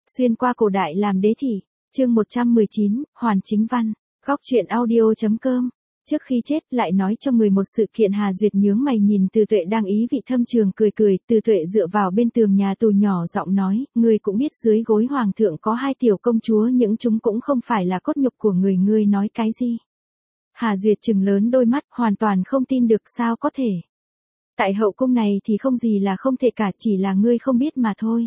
Xuyên qua cổ đại làm đế thị, chương 119, Hoàn Chính Văn, góc truyện audio.com. Trước khi chết lại nói cho người một sự kiện. Hà Duyệt nhướng mày nhìn Từ Tuệ đang ý vị thâm trường cười cười. Từ Tuệ dựa vào bên tường nhà tù nhỏ giọng nói, ngươi cũng biết dưới gối hoàng thượng có 2 tiểu công chúa, những chúng cũng không phải là cốt nhục của người, ngươi nói cái gì? Hà Duyệt trừng lớn đôi mắt, hoàn toàn không tin được. Sao có thể? Tại hậu cung này thì không gì là không thể cả, chỉ là ngươi không biết mà thôi.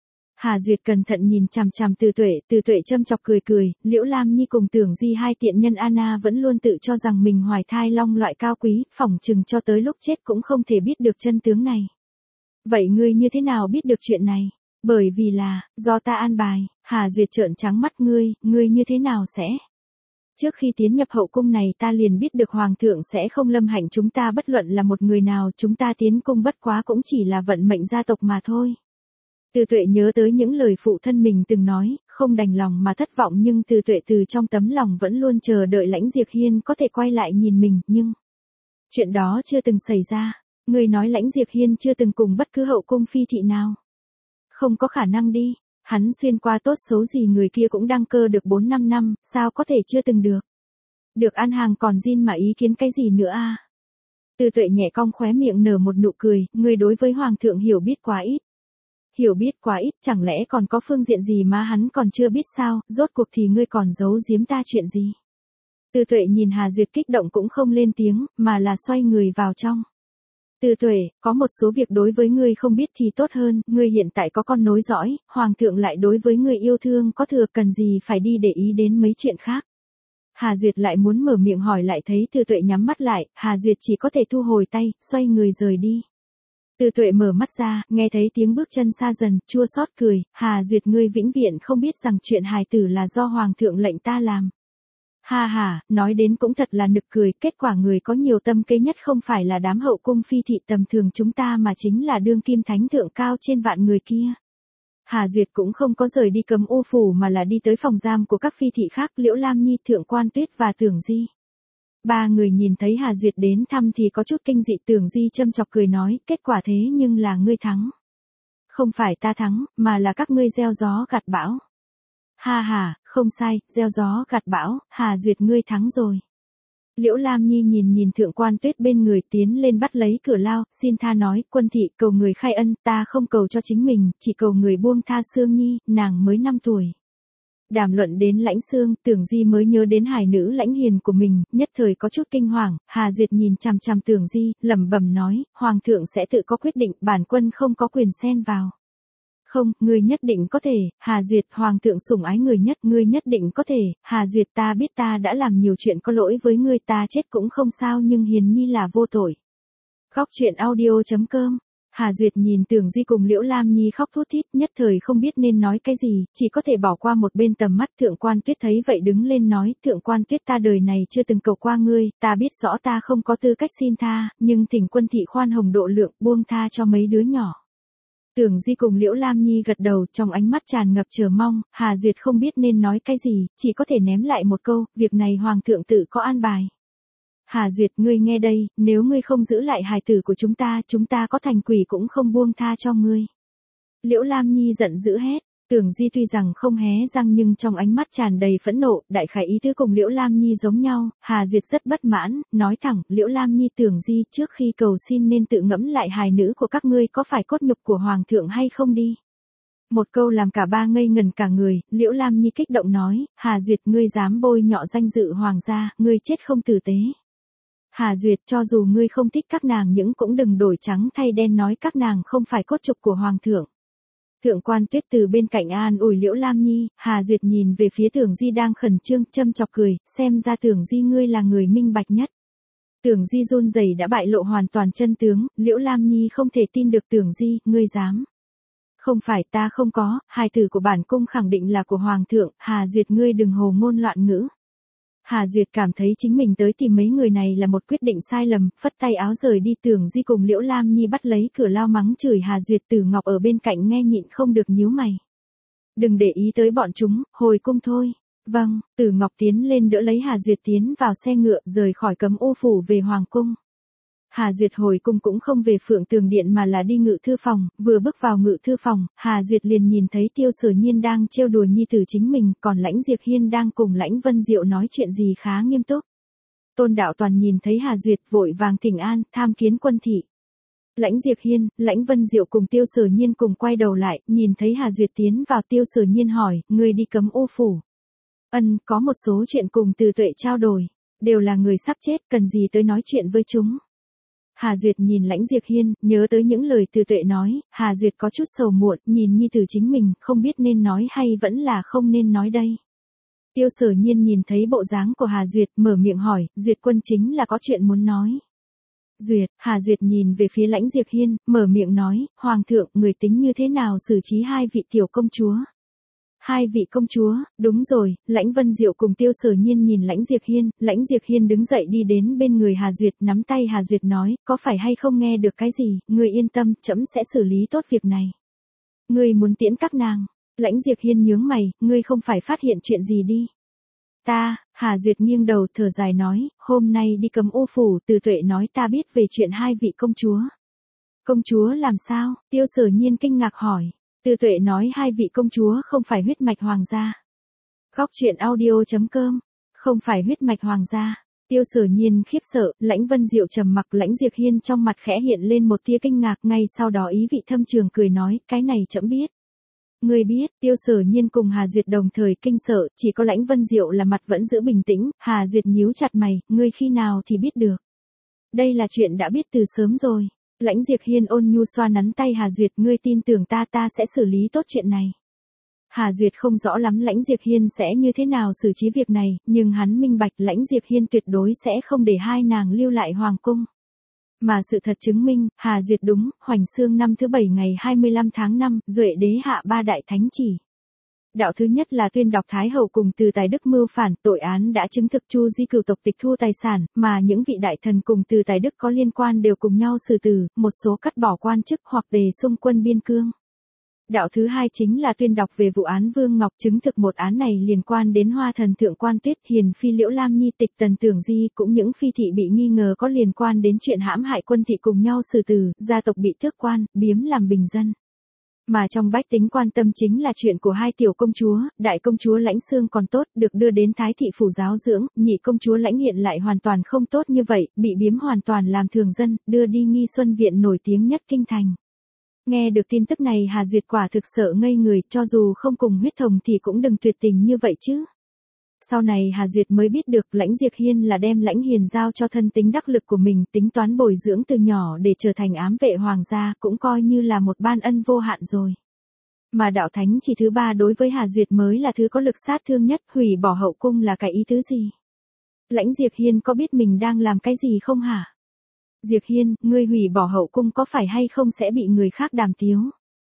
Hà Duyệt cẩn thận nhìn chằm chằm Từ Tuệ châm chọc cười cười. Liễu Lam Nhi cùng Tưởng Di hai tiện nhân Anna vẫn luôn tự cho rằng mình hoài thai long loại cao quý, phỏng chừng cho tới lúc chết cũng không thể biết được chân tướng này. Vậy ngươi như thế nào biết được chuyện này? Bởi vì là, do ta an bài. Hà Duyệt trợn trắng mắt, ngươi như thế nào sẽ? Trước khi tiến nhập hậu cung này ta liền biết được hoàng thượng sẽ không lâm hạnh chúng ta bất luận là một người nào, chúng ta tiến cung bất quá cũng chỉ là vận mệnh gia tộc mà thôi. Từ Tuệ nhớ tới những lời phụ thân mình từng nói, không đành lòng mà thất vọng, nhưng Từ Tuệ từ trong tấm lòng vẫn luôn chờ đợi Lãnh Diệp Hiên có thể quay lại nhìn mình, nhưng chuyện đó chưa từng xảy ra. Người nói Lãnh Diệp Hiên chưa từng cùng bất cứ hậu cung phi thị nào? Không có khả năng đi, hắn xuyên qua tốt xấu gì người kia cũng đăng cơ được 4-5 năm, sao có thể chưa từng được? Được ăn hàng còn zin mà ý kiến cái gì nữa a? Từ Tuệ nhẹ cong khóe miệng nở một nụ cười, người đối với hoàng thượng hiểu biết quá ít. Hiểu biết quá ít, chẳng lẽ còn có phương diện gì mà hắn còn chưa biết sao? Rốt cuộc thì ngươi còn giấu giếm ta chuyện gì? Từ Tuệ nhìn Hà Duyệt kích động cũng không lên tiếng, mà là xoay người vào trong. Từ Tuệ, có một số việc đối với ngươi không biết thì tốt hơn, ngươi hiện tại có con nối dõi, hoàng thượng lại đối với ngươi yêu thương có thừa, cần gì phải đi để ý đến mấy chuyện khác. Hà Duyệt lại muốn mở miệng hỏi lại thấy Từ Tuệ nhắm mắt lại, Hà Duyệt chỉ có thể thu hồi tay, xoay người rời đi. Từ Tuệ mở mắt ra, nghe thấy tiếng bước chân xa dần, chua xót cười, Hà Duyệt, ngươi vĩnh viễn không biết rằng chuyện hài tử là do hoàng thượng lệnh ta làm. Ha ha, nói đến cũng thật là nực cười, kết quả người có nhiều tâm kế nhất không phải là đám hậu cung phi thị tầm thường chúng ta mà chính là đương kim thánh thượng cao trên vạn người kia. Hà Duyệt cũng không có rời đi Cấm U phủ mà là đi tới phòng giam của các phi thị khác, Liễu Lam Nhi, Thượng Quan Tuyết và Tưởng Di. 3 người nhìn thấy Hà Duyệt đến thăm thì có chút kinh dị. Tưởng Di châm chọc cười nói, kết quả thế nhưng là ngươi thắng. Không phải ta thắng, mà là các ngươi gieo gió gặt bão. Ha ha, không sai, gieo gió gặt bão, Hà Duyệt ngươi thắng rồi. Liễu Lam Nhi nhìn Thượng Quan Tuyết bên người, tiến lên bắt lấy cửa lao, xin tha nói, quân thị cầu người khai ân, ta không cầu cho chính mình, chỉ cầu người buông tha Sương Nhi, nàng mới 5 tuổi. Đàm luận đến Lãnh Sương, Tưởng Di mới nhớ đến hài nữ Lãnh Hiền của mình, nhất thời có chút kinh hoàng. Hà Duyệt nhìn chằm chằm Tưởng Di, lẩm bẩm nói, hoàng thượng sẽ tự có quyết định, bản quân không có quyền xen vào. Không, ngươi nhất định có thể, Hà Duyệt, hoàng thượng sủng ái người nhất, ngươi nhất định có thể, Hà Duyệt, ta biết ta đã làm nhiều chuyện có lỗi với ngươi, ta chết cũng không sao, nhưng Hiền Nhi là vô tội. Góc truyện audio.com. Hà Duyệt nhìn Tưởng Di cùng Liễu Lam Nhi khóc thút thít, nhất thời không biết nên nói cái gì, chỉ có thể bỏ qua một bên tầm mắt. Thượng Quan Tuyết thấy vậy đứng lên nói, Thượng Quan Tuyết, ta đời này chưa từng cầu qua ngươi, ta biết rõ ta không có tư cách xin tha, nhưng thỉnh quân thị khoan hồng độ lượng, buông tha cho mấy đứa nhỏ. Tưởng Di cùng Liễu Lam Nhi gật đầu, trong ánh mắt tràn ngập chờ mong. Hà Duyệt không biết nên nói cái gì, chỉ có thể ném lại một câu, việc này hoàng thượng tự có an bài. Hà Duyệt, ngươi nghe đây, nếu ngươi không giữ lại hài tử của chúng ta có thành quỷ cũng không buông tha cho ngươi. Liễu Lam Nhi giận dữ hét. Tưởng Di tuy rằng không hé răng nhưng trong ánh mắt tràn đầy phẫn nộ, đại khái ý tứ cùng Liễu Lam Nhi giống nhau. Hà Duyệt rất bất mãn, nói thẳng, Liễu Lam Nhi, Tưởng Di, trước khi cầu xin nên tự ngẫm lại hài nữ của các ngươi có phải cốt nhục của hoàng thượng hay không đi. Một câu làm cả 3 ngây ngần cả người. Liễu Lam Nhi kích động nói, Hà Duyệt, ngươi dám bôi nhọ danh dự hoàng gia, ngươi chết không tử tế. Hà Duyệt, cho dù ngươi không thích các nàng nhưng cũng đừng đổi trắng thay đen nói các nàng không phải cốt nhục của hoàng thượng. Thượng Quan Tuyết từ bên cạnh an ủi Liễu Lam Nhi. Hà Duyệt nhìn về phía Tưởng Di đang khẩn trương, châm chọc cười, xem ra Tưởng Di ngươi là người minh bạch nhất. Tưởng Di run rẩy đã bại lộ hoàn toàn chân tướng. Liễu Lam Nhi không thể tin được. Tưởng Di, ngươi dám? Không phải, ta không có, hài tử của bản cung khẳng định là của hoàng thượng. Hà Duyệt, ngươi đừng hồ ngôn loạn ngữ. Hà Duyệt cảm thấy chính mình tới tìm mấy người này là một quyết định sai lầm, phất tay áo rời đi. Tưởng Di cùng Liễu Lam Nhi bắt lấy cửa lao mắng chửi Hà Duyệt. Tử Ngọc ở bên cạnh nghe nhịn không được nhíu mày. Đừng để ý tới bọn chúng, hồi cung thôi. Vâng, Tử Ngọc tiến lên đỡ lấy Hà Duyệt tiến vào xe ngựa, rời khỏi Cấm U phủ về hoàng cung. Hà Duyệt hồi cung cũng không về Phượng Tường Điện mà là đi ngự thư phòng, vừa bước vào ngự thư phòng, Hà Duyệt liền nhìn thấy Tiêu Sở Nhiên đang trêu đùa nhi tử chính mình, còn Lãnh Diệp Hiên đang cùng Lãnh Vân Diệu nói chuyện gì khá nghiêm túc. Tôn Đạo Toàn nhìn thấy Hà Duyệt vội vàng thỉnh an, tham kiến quân thị. Lãnh Diệp Hiên, Lãnh Vân Diệu cùng Tiêu Sở Nhiên cùng quay đầu lại, nhìn thấy Hà Duyệt tiến vào, Tiêu Sở Nhiên hỏi, người đi Cấm Ô phủ. Có một số chuyện cùng Từ Tuệ trao đổi, đều là người sắp chết, cần gì tới nói chuyện với chúng. Hà Duyệt nhìn Lãnh Diệp Hiên, nhớ tới những lời Từ Tuệ nói, Hà Duyệt có chút sầu muộn, nhìn nhi tử chính mình, không biết nên nói hay vẫn là không nên nói đây. Tiêu Sở Nhiên nhìn thấy bộ dáng của Hà Duyệt, mở miệng hỏi, Duyệt quân chính là có chuyện muốn nói. Hà Duyệt nhìn về phía Lãnh Diệp Hiên, mở miệng nói, Hoàng thượng, người tính như thế nào xử trí hai vị tiểu công chúa? Hai vị công chúa, đúng rồi, Lãnh Vân Diệu cùng Tiêu Sở Nhiên nhìn Lãnh Diệp Hiên đứng dậy đi đến bên người Hà Duyệt, nắm tay Hà Duyệt nói, có phải hay không nghe được cái gì, ngươi yên tâm, trẫm sẽ xử lý tốt việc này. Ngươi muốn tiễn các nàng? Lãnh Diệp Hiên nhướng mày, ngươi không phải phát hiện chuyện gì đi. Hà Duyệt nghiêng đầu thở dài nói, hôm nay đi Cấm Ô phủ, Từ Tuệ nói ta biết về chuyện hai vị công chúa. Công chúa làm sao? Tiêu Sở Nhiên kinh ngạc hỏi. Từ Tuệ nói hai vị công chúa không phải huyết mạch hoàng gia. Góc truyện audio.com. Không phải huyết mạch hoàng gia. Tiêu Sở Nhiên khiếp sợ, Lãnh Vân Diệu trầm mặc, Lãnh Diệp Hiên trong mặt khẽ hiện lên một tia kinh ngạc, ngay sau đó ý vị thâm trường cười nói, cái này trẫm biết. Ngươi biết, Tiêu Sở Nhiên cùng Hà Duyệt đồng thời kinh sợ, chỉ có Lãnh Vân Diệu là mặt vẫn giữ bình tĩnh, Hà Duyệt nhíu chặt mày, ngươi khi nào thì biết được. Đây là chuyện đã biết từ sớm rồi. Lãnh Diệp Hiên ôn nhu xoa nắn tay Hà Duyệt, ngươi tin tưởng ta sẽ xử lý tốt chuyện này. Hà Duyệt không rõ lắm Lãnh Diệp Hiên sẽ như thế nào xử trí việc này, nhưng hắn minh bạch Lãnh Diệp Hiên tuyệt đối sẽ không để hai nàng lưu lại hoàng cung. Mà sự thật chứng minh, Hà Duyệt đúng, Hoành Xương năm thứ 7 ngày 25 tháng 5, Duệ đế hạ 3 đại thánh chỉ. Đạo thứ nhất là tuyên đọc Thái hậu cùng Từ Tài Đức mưu phản, tội án đã chứng thực, Chu di cửu tộc tịch thu tài sản, mà những vị đại thần cùng Từ Tài Đức có liên quan đều cùng nhau xử tử, một số cắt bỏ quan chức hoặc đề xung quân biên cương. Đạo thứ hai chính là tuyên đọc về vụ án Vương Ngọc, chứng thực một án này liên quan đến Hoa thần thượng quan Tuyết, hiền phi Liễu Lam Nhi, Tịch Tần Tưởng Di, cũng những phi thị bị nghi ngờ có liên quan đến chuyện hãm hại quân thị cùng nhau xử tử, gia tộc bị tước quan, biếm làm bình dân. Mà trong bách tính quan tâm chính là chuyện của hai tiểu công chúa, đại công chúa Lãnh Xương còn tốt, được đưa đến Thái thị phủ giáo dưỡng, nhị công chúa Lãnh Hiện lại hoàn toàn không tốt như vậy, bị biếm hoàn toàn làm thường dân, đưa đi Nghi Xuân viện nổi tiếng nhất kinh thành. Nghe được tin tức này Hà Duyệt quả thực sợ ngây người, cho dù không cùng huyết thống thì cũng đừng tuyệt tình như vậy chứ. Sau này Hà Duyệt mới biết được Lãnh Diệp Hiên là đem Lãnh Hiền giao cho thân tính đắc lực của mình, tính toán bồi dưỡng từ nhỏ để trở thành ám vệ hoàng gia, cũng coi như là một ban ân vô hạn rồi. Mà đạo thánh chỉ thứ 3 đối với Hà Duyệt mới là thứ có lực sát thương nhất, hủy bỏ hậu cung là cái ý tứ gì? Lãnh Diệp Hiên có biết mình đang làm cái gì không hả? Diệp Hiên, ngươi hủy bỏ hậu cung có phải hay không sẽ bị người khác đàm tiếu?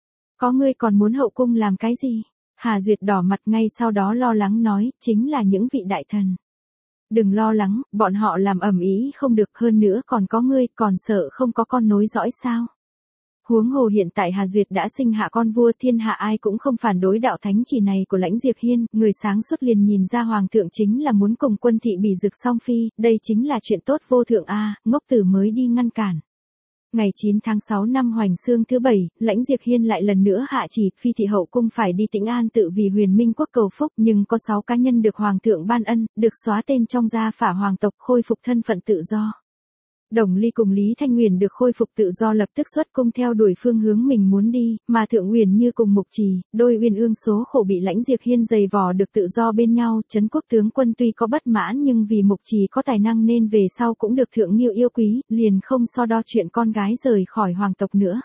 Có ngươi còn muốn hậu cung làm cái gì? Hà Duyệt đỏ mặt, ngay sau đó lo lắng nói, chính là những vị đại thần. Đừng lo lắng, bọn họ làm ầm ĩ không được, hơn nữa còn có ngươi, còn sợ không có con nối dõi sao? Huống hồ hiện tại Hà Duyệt đã sinh hạ con vua, thiên hạ ai cũng không phản đối đạo thánh chỉ này của Lãnh Diệp Hiên, người sáng suốt liền nhìn ra hoàng thượng chính là muốn cùng quân thị bị dực song phi, đây chính là chuyện tốt vô thượng a, ngốc tử mới đi ngăn cản. Ngày 9 tháng 6 năm Hoành Xương thứ 7, Lãnh Diệp Hiên lại lần nữa hạ chỉ, phi thị hậu cung phải đi Tĩnh An tự vì Huyền Minh quốc cầu phúc, nhưng có 6 cá nhân được hoàng thượng ban ân, được xóa tên trong gia phả hoàng tộc, khôi phục thân phận tự do. Đồng Ly cùng Lý Thanh Nguyền được khôi phục tự do lập tức xuất cung theo đuổi phương hướng mình muốn đi, mà Thượng Uyển Như cùng Mục Trì, đôi uyên ương số khổ bị Lãnh Diệp Hiên giày vò được tự do bên nhau, Trấn Quốc tướng quân tuy có bất mãn nhưng vì Mục Trì có tài năng nên về sau cũng được Thượng Nghiêu yêu quý, liền không so đo chuyện con gái rời khỏi hoàng tộc nữa.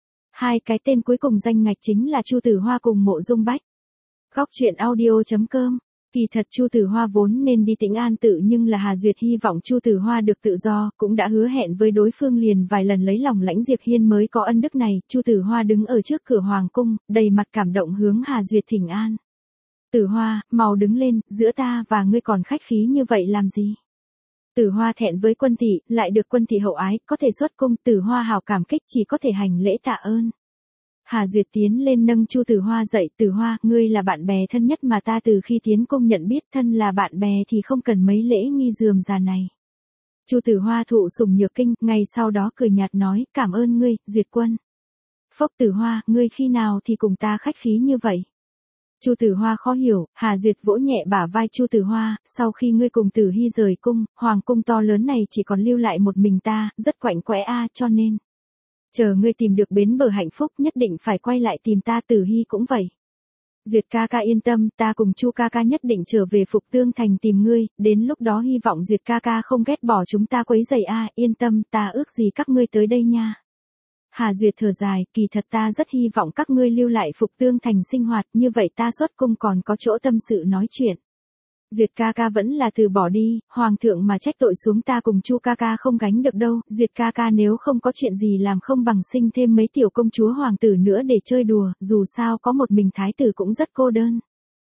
Hai cái tên cuối cùng danh ngạch chính là Chu Tử Hoa cùng Mộ Dung Bách. Góc truyện audio.com. Kỳ thật Chu Tử Hoa vốn nên đi Tĩnh An tự, nhưng là Hà Duyệt hy vọng Chu Tử Hoa được tự do, cũng đã hứa hẹn với đối phương liền vài lần lấy lòng Lãnh Diệp Hiên mới có ân đức này. Chu Tử Hoa đứng ở trước cửa hoàng cung, đầy mặt cảm động hướng Hà Duyệt thỉnh an. Tử Hoa, mau đứng lên, giữa ta và ngươi còn khách khí như vậy làm gì? Tử Hoa thẹn với quân thị, lại được quân thị hậu ái, có thể xuất cung. Tử Hoa hào cảm kích, chỉ có thể hành lễ tạ ơn. Hà Duyệt tiến lên nâng Chu Tử Hoa dậy, Tử Hoa, ngươi là bạn bè thân nhất mà ta từ khi tiến cung nhận biết, thân là bạn bè thì không cần mấy lễ nghi rườm rà này. Chu Tử Hoa thụ sủng nhược kinh, ngay sau đó cười nhạt nói, cảm ơn ngươi, Duyệt quân. Phốc Tử Hoa, ngươi khi nào thì cùng ta khách khí như vậy? Chu Tử Hoa khó hiểu, Hà Duyệt vỗ nhẹ bả vai Chu Tử Hoa, sau khi ngươi cùng Tử Hy rời cung, hoàng cung to lớn này chỉ còn lưu lại một mình ta, rất quạnh quẽ cho nên. Chờ ngươi tìm được bến bờ hạnh phúc nhất định phải quay lại tìm ta. Tử Hy cũng vậy. Duyệt ca ca yên tâm, ta cùng Chu ca ca nhất định trở về Phục Tương Thành tìm ngươi, đến lúc đó hy vọng Duyệt ca ca không ghét bỏ chúng ta quấy rầy yên tâm, ta ước gì các ngươi tới đây nha. Hà Duyệt thở dài, kỳ thật ta rất hy vọng các ngươi lưu lại Phục Tương Thành sinh hoạt, như vậy ta xuất cung còn có chỗ tâm sự nói chuyện. Duyệt ca ca vẫn là từ bỏ đi, hoàng thượng mà trách tội xuống ta cùng Chu ca ca không gánh được đâu, Duyệt ca ca nếu không có chuyện gì làm không bằng sinh thêm mấy tiểu công chúa hoàng tử nữa để chơi đùa, dù sao có một mình thái tử cũng rất cô đơn.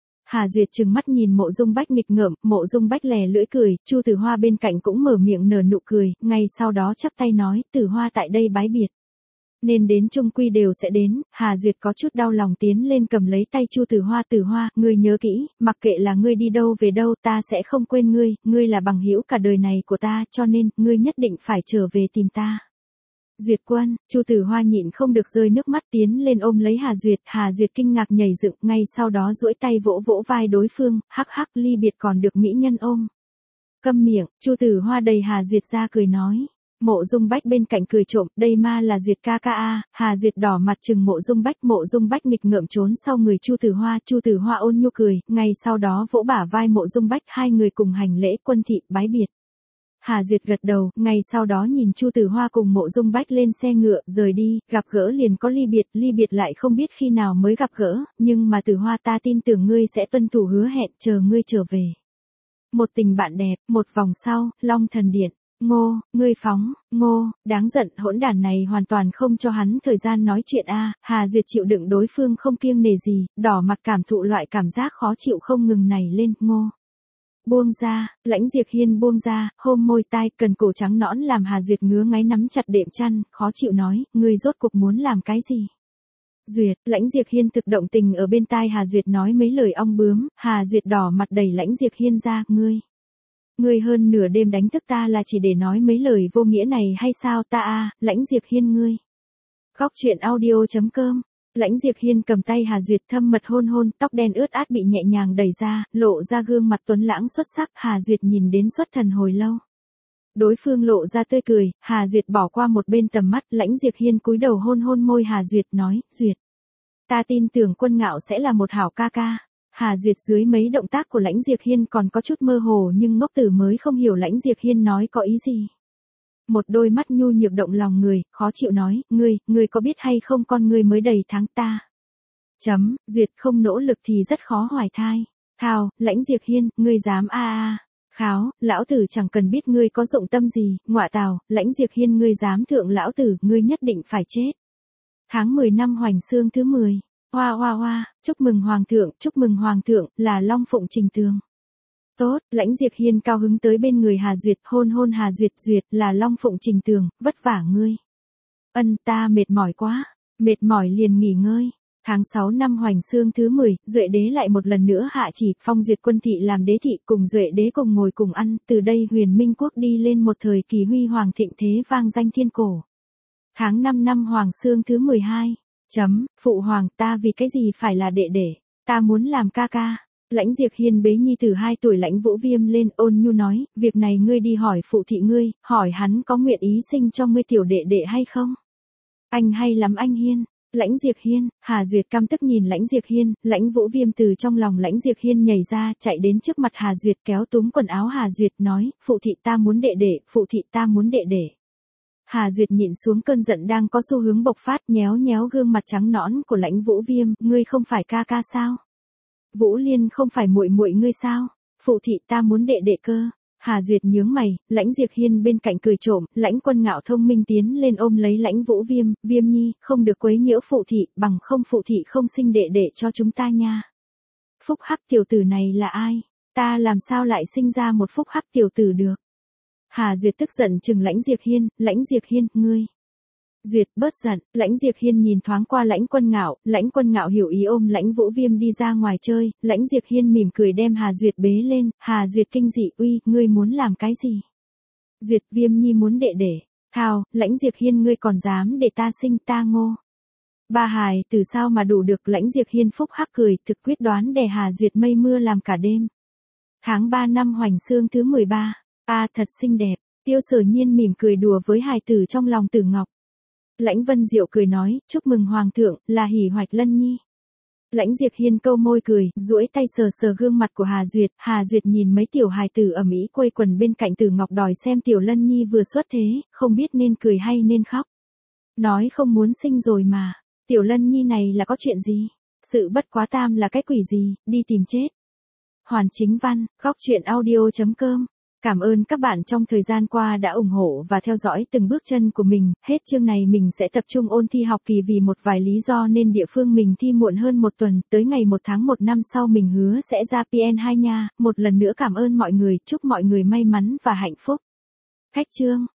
Hà Duyệt trừng mắt nhìn Mộ Dung Bách nghịch ngợm, Mộ Dung Bách lè lưỡi cười, Chu Tử Hoa bên cạnh cũng mở miệng nở nụ cười, ngay sau đó chắp tay nói, Tử Hoa tại đây bái biệt. Nên đến chung quy đều sẽ đến, Hà Duyệt có chút đau lòng tiến lên cầm lấy tay Chu Tử Hoa, ngươi nhớ kỹ, mặc kệ là ngươi đi đâu về đâu ta sẽ không quên ngươi là bằng hữu cả đời này của ta, cho nên, ngươi nhất định phải trở về tìm ta. Duyệt quân, Chu Tử Hoa nhịn không được rơi nước mắt tiến lên ôm lấy Hà Duyệt kinh ngạc nhảy dựng, ngay sau đó duỗi tay vỗ vỗ vai đối phương, hắc hắc ly biệt còn được mỹ nhân ôm. Câm miệng, Chu Tử Hoa đầy Hà Duyệt ra cười nói. Mộ Dung Bách bên cạnh cười trộm, đây ma là Duyệt ca ca Hà Duyệt đỏ mặt chừng Mộ Dung Bách nghịch ngợm trốn sau người Chu Tử Hoa ôn nhu cười, ngay sau đó vỗ bả vai Mộ Dung Bách, hai người cùng hành lễ quân thị bái biệt. Hà Duyệt gật đầu, ngay sau đó nhìn Chu Tử Hoa cùng Mộ Dung Bách lên xe ngựa, rời đi, gặp gỡ liền có ly biệt lại không biết khi nào mới gặp gỡ, nhưng mà Tử Hoa ta tin tưởng ngươi sẽ tuân thủ hứa hẹn, chờ ngươi trở về. Một tình bạn đẹp, một vòng sau, Long Thần Điện. Ngô, ngươi phóng, Ngô, đáng giận, hỗn đản này hoàn toàn không cho hắn thời gian nói chuyện Hà Duyệt chịu đựng đối phương không kiêng nể gì, đỏ mặt cảm thụ loại cảm giác khó chịu không ngừng này lên, Ngô. Buông ra, Lãnh Diệp Hiên buông ra, hôn môi tai, cần cổ trắng nõn làm Hà Duyệt ngứa ngáy nắm chặt đệm chăn, khó chịu nói, ngươi rốt cuộc muốn làm cái gì? Duyệt, Lãnh Diệp Hiên thực động tình ở bên tai Hà Duyệt nói mấy lời ong bướm, Hà Duyệt đỏ mặt đẩy Lãnh Diệp Hiên ra, Ngươi hơn nửa đêm đánh thức ta là chỉ để nói mấy lời vô nghĩa này hay sao ta Lãnh Diệp Hiên ngươi. Góc truyện audio.com, Lãnh Diệp Hiên cầm tay Hà Duyệt thâm mật hôn, tóc đen ướt át bị nhẹ nhàng đẩy ra, lộ ra gương mặt tuấn lãng xuất sắc, Hà Duyệt nhìn đến xuất thần hồi lâu. Đối phương lộ ra tươi cười, Hà Duyệt bỏ qua một bên tầm mắt, Lãnh Diệp Hiên cúi đầu hôn môi Hà Duyệt nói, Duyệt. Ta tin tưởng Quân Ngạo sẽ là một hảo ca ca. Hà Duyệt dưới mấy động tác của Lãnh Diệp Hiên còn có chút mơ hồ nhưng ngốc tử mới không hiểu Lãnh Diệp Hiên nói có ý gì. Một đôi mắt nhu nhược động lòng người, khó chịu nói, ngươi có biết hay không con ngươi mới đầy tháng ta. Duyệt không nỗ lực thì rất khó hoài thai. Thao, Lãnh Diệp Hiên, ngươi dám Kháo, lão tử chẳng cần biết ngươi có dụng tâm gì, ngọa tào, Lãnh Diệp Hiên ngươi dám thượng lão tử, ngươi nhất định phải chết. Tháng 10 năm Hoành Xương thứ 10. Hoa, chúc mừng hoàng thượng, là Long Phụng Trình Tường. Tốt, Lãnh Diệp Hiên cao hứng tới bên người Hà Duyệt, hôn Hà Duyệt, là Long Phụng Trình Tường, vất vả ngươi. Ta mệt mỏi quá, mệt mỏi liền nghỉ ngơi. Tháng 6 năm Hoành Xương thứ 10, Duệ đế lại một lần nữa hạ chỉ, phong Duyệt quân thị làm đế thị, cùng Duệ đế cùng ngồi cùng ăn, từ đây Huyền Minh quốc đi lên một thời kỳ huy hoàng thịnh thế vang danh thiên cổ. Tháng 5 năm Hoàng Xương thứ 12. Phụ hoàng, ta vì cái gì phải là đệ đệ, ta muốn làm ca ca. Lãnh Diệp Hiên bế nhi tử 2 tuổi Lãnh Vũ Viêm lên, ôn nhu nói, việc này ngươi đi hỏi phụ thị ngươi, hỏi hắn có nguyện ý sinh cho ngươi tiểu đệ đệ hay không. Anh hay lắm anh Hiên. Lãnh Diệp Hiên, Hà Duyệt căm tức nhìn Lãnh Diệp Hiên, Lãnh Vũ Viêm từ trong lòng Lãnh Diệp Hiên nhảy ra, chạy đến trước mặt Hà Duyệt kéo túm quần áo Hà Duyệt nói, phụ thị ta muốn đệ đệ, phụ thị ta muốn đệ đệ. Hà Duyệt nhịn xuống cơn giận đang có xu hướng bộc phát, nhéo gương mặt trắng nõn của Lãnh Vũ Viêm, ngươi không phải ca ca sao? Vũ Liên không phải muội muội ngươi sao? Phụ thị ta muốn đệ đệ cơ. Hà Duyệt nhướng mày, Lãnh Diệp Hiên bên cạnh cười trộm, Lãnh Quân Ngạo thông minh tiến lên ôm lấy Lãnh Vũ Viêm, Viêm nhi, không được quấy nhiễu phụ thị, bằng không phụ thị không sinh đệ đệ cho chúng ta nha. Phúc hắc tiểu tử này là ai? Ta làm sao lại sinh ra một phúc hắc tiểu tử được? Hà Duyệt tức giận chừng Lãnh Diệp Hiên, ngươi. Duyệt bớt giận, Lãnh Diệp Hiên nhìn thoáng qua Lãnh Quân Ngạo hiểu ý ôm Lãnh Vũ Viêm đi ra ngoài chơi, Lãnh Diệp Hiên mỉm cười đem Hà Duyệt bế lên, Hà Duyệt kinh dị, uy, ngươi muốn làm cái gì? Duyệt Viêm Nhi muốn đệ để. Thao, Lãnh Diệc Hiên ngươi còn dám để ta sinh ta ngô. Ba hài từ sao mà đủ được. Lãnh Diệc Hiên phúc hắc cười, thực quyết đoán đè Hà Duyệt mây mưa làm cả đêm. Tháng 3 năm Hoành Xương thứ 13. Thật xinh đẹp. Tiêu Sở Nhiên mỉm cười đùa với hài tử trong lòng Tử Ngọc. Lãnh Vân Diệu cười nói, chúc mừng Hoàng thượng, là hỉ hoạch Lân Nhi. Lãnh Diệc Hiên câu môi cười, duỗi tay sờ sờ gương mặt của Hà Duyệt nhìn mấy tiểu hài tử ở Mỹ quây quần bên cạnh Tử Ngọc đòi xem tiểu Lân Nhi vừa xuất thế, không biết nên cười hay nên khóc. Nói không muốn sinh rồi mà, tiểu Lân Nhi này là có chuyện gì? Sự bất quá tam là cái quỷ gì, đi tìm chết. Hoàn Chính Văn, góc truyện audio.com. Cảm ơn các bạn trong thời gian qua đã ủng hộ và theo dõi từng bước chân của mình. Hết chương này mình sẽ tập trung ôn thi học kỳ vì một vài lý do nên địa phương mình thi muộn hơn một tuần. Tới ngày 1 tháng 1 năm sau mình hứa sẽ ra PN2 nha. Một lần nữa cảm ơn mọi người, chúc mọi người may mắn và hạnh phúc. Khách chương.